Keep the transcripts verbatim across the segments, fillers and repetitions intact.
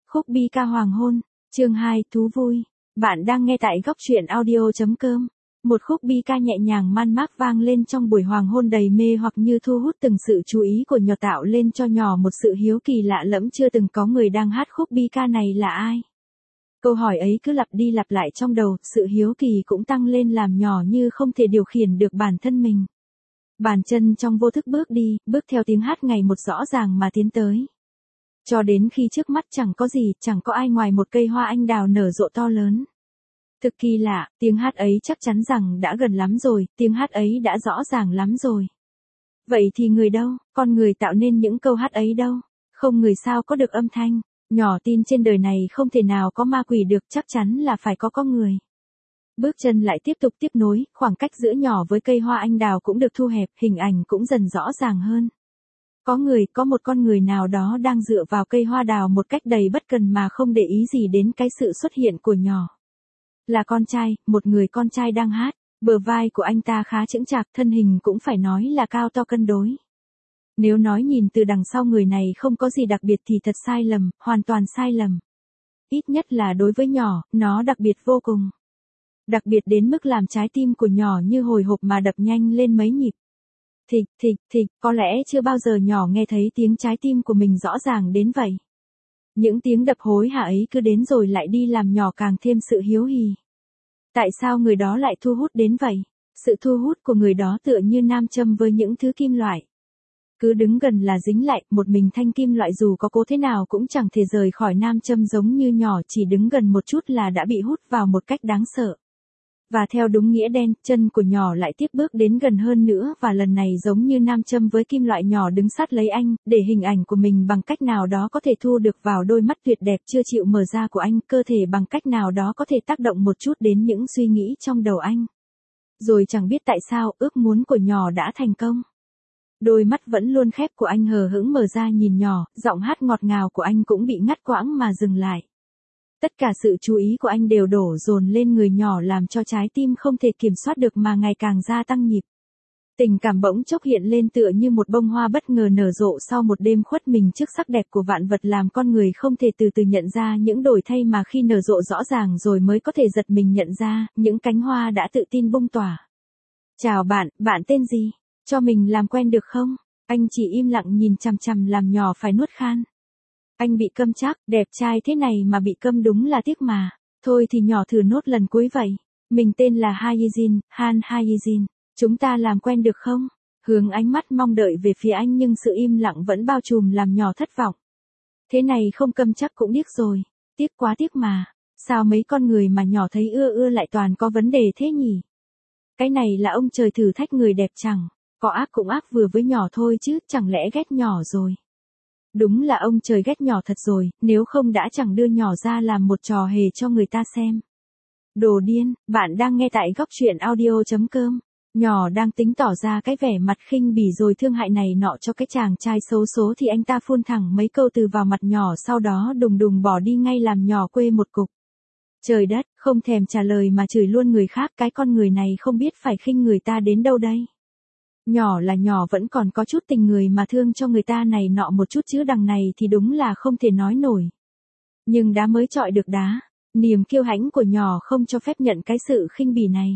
Khúc bi ca hoàng hôn, chương hai, thú vui. Bạn đang nghe tại góc truyện audio chấm com. Một khúc bi ca nhẹ nhàng man mác vang lên trong buổi hoàng hôn đầy mê hoặc như thu hút từng sự chú ý của nhỏ, tạo lên cho nhỏ một sự hiếu kỳ lạ lẫm, chưa từng có người đang hát khúc bi ca này là ai. Câu hỏi ấy cứ lặp đi lặp lại trong đầu, sự hiếu kỳ cũng tăng lên làm nhỏ như không thể điều khiển được bản thân mình. Bàn chân trong vô thức bước đi, bước theo tiếng hát ngày một rõ ràng mà tiến tới. Cho đến khi trước mắt chẳng có gì, chẳng có ai ngoài một cây hoa anh đào nở rộ to lớn. Thực kỳ lạ, tiếng hát ấy chắc chắn rằng đã gần lắm rồi, tiếng hát ấy đã rõ ràng lắm rồi. Vậy thì người đâu, con người tạo nên những câu hát ấy đâu? Không người sao có được âm thanh. Nhỏ tin trên đời này không thể nào có ma quỷ được, chắc chắn là phải có con người. Bước chân lại tiếp tục tiếp nối, khoảng cách giữa nhỏ với cây hoa anh đào cũng được thu hẹp, hình ảnh cũng dần rõ ràng hơn. Có người, có một con người nào đó đang dựa vào cây hoa đào một cách đầy bất cần mà không để ý gì đến cái sự xuất hiện của nhỏ. Là con trai, một người con trai đang hát, bờ vai của anh ta khá chững chạc, thân hình cũng phải nói là cao to cân đối. Nếu nói nhìn từ đằng sau người này không có gì đặc biệt thì thật sai lầm, hoàn toàn sai lầm. Ít nhất là đối với nhỏ, nó đặc biệt vô cùng. Đặc biệt đến mức làm trái tim của nhỏ như hồi hộp mà đập nhanh lên mấy nhịp. Thịch, thịch, thịch, có lẽ chưa bao giờ nhỏ nghe thấy tiếng trái tim của mình rõ ràng đến vậy. Những tiếng đập hối hả ấy cứ đến rồi lại đi làm nhỏ càng thêm sự hiếu kỳ. Tại sao người đó lại thu hút đến vậy? Sự thu hút của người đó tựa như nam châm với những thứ kim loại. Cứ đứng gần là dính lại, một mình thanh kim loại dù có cố thế nào cũng chẳng thể rời khỏi nam châm, giống như nhỏ chỉ đứng gần một chút là đã bị hút vào một cách đáng sợ. Và theo đúng nghĩa đen, chân của nhỏ lại tiếp bước đến gần hơn nữa, và lần này giống như nam châm với kim loại, nhỏ đứng sát lấy anh, để hình ảnh của mình bằng cách nào đó có thể thu được vào đôi mắt tuyệt đẹp chưa chịu mở ra của anh, cơ thể bằng cách nào đó có thể tác động một chút đến những suy nghĩ trong đầu anh. Rồi chẳng biết tại sao, ước muốn của nhỏ đã thành công. Đôi mắt vẫn luôn khép của anh hờ hững mở ra nhìn nhỏ, giọng hát ngọt ngào của anh cũng bị ngắt quãng mà dừng lại. Tất cả sự chú ý của anh đều đổ dồn lên người nhỏ, làm cho trái tim không thể kiểm soát được mà ngày càng gia tăng nhịp. Tình cảm bỗng chốc hiện lên tựa như một bông hoa bất ngờ nở rộ sau một đêm khuất mình trước sắc đẹp của vạn vật, làm con người không thể từ từ nhận ra những đổi thay mà khi nở rộ rõ ràng rồi mới có thể giật mình nhận ra, những cánh hoa đã tự tin bung tỏa. Chào bạn, bạn tên gì? Cho mình làm quen được không? Anh chỉ im lặng nhìn chằm chằm làm nhỏ phải nuốt khan. Anh bị câm chắc, đẹp trai thế này mà bị câm đúng là tiếc mà. Thôi thì nhỏ thử nốt lần cuối vậy. Mình tên là Hayejin, Han Hayejin. Chúng ta làm quen được không? Hướng ánh mắt mong đợi về phía anh nhưng sự im lặng vẫn bao trùm làm nhỏ thất vọng. Thế này không câm chắc cũng điếc rồi. Tiếc quá tiếc mà. Sao mấy con người mà nhỏ thấy ưa ưa lại toàn có vấn đề thế nhỉ? Cái này là ông trời thử thách người đẹp chẳng? Có ác cũng ác vừa với nhỏ thôi chứ, chẳng lẽ ghét nhỏ rồi? Đúng là ông trời ghét nhỏ thật rồi, nếu không đã chẳng đưa nhỏ ra làm một trò hề cho người ta xem. Đồ điên, bạn đang nghe tại góc truyện audio chấm com. Nhỏ đang tính tỏ ra cái vẻ mặt khinh bỉ rồi thương hại này nọ cho cái chàng trai xấu số thì anh ta phun thẳng mấy câu từ vào mặt nhỏ, sau đó đùng đùng bỏ đi ngay làm nhỏ quê một cục. Trời đất, không thèm trả lời mà chửi luôn người khác, cái con người này không biết phải khinh người ta đến đâu đây. Nhỏ là nhỏ vẫn còn có chút tình người mà thương cho người ta này nọ một chút, chứ đằng này thì đúng là không thể nói nổi. Nhưng đá mới chọi được đá, niềm kiêu hãnh của nhỏ không cho phép nhận cái sự khinh bỉ này.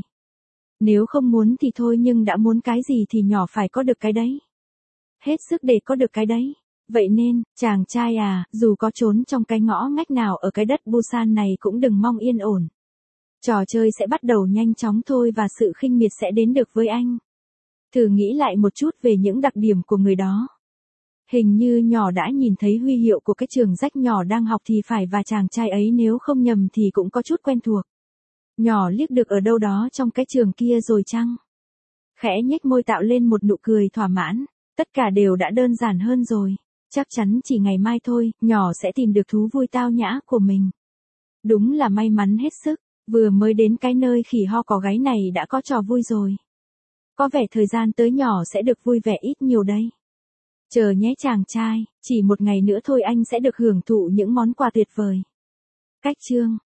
Nếu không muốn thì thôi, nhưng đã muốn cái gì thì nhỏ phải có được cái đấy. Hết sức để có được cái đấy. Vậy nên, chàng trai à, dù có trốn trong cái ngõ ngách nào ở cái đất Busan này cũng đừng mong yên ổn. Trò chơi sẽ bắt đầu nhanh chóng thôi và sự khinh miệt sẽ đến được với anh. Thử nghĩ lại một chút về những đặc điểm của người đó. Hình như nhỏ đã nhìn thấy huy hiệu của cái trường rách nhỏ đang học thì phải, và chàng trai ấy nếu không nhầm thì cũng có chút quen thuộc. Nhỏ liếc được ở đâu đó trong cái trường kia rồi chăng? Khẽ nhếch môi tạo lên một nụ cười thỏa mãn. Tất cả đều đã đơn giản hơn rồi. Chắc chắn chỉ ngày mai thôi, nhỏ sẽ tìm được thú vui tao nhã của mình. Đúng là may mắn hết sức, vừa mới đến cái nơi khỉ ho có gáy này đã có trò vui rồi. Có vẻ thời gian tới nhỏ sẽ được vui vẻ ít nhiều đây. Chờ nhé chàng trai, chỉ một ngày nữa thôi anh sẽ được hưởng thụ những món quà tuyệt vời. Cách chương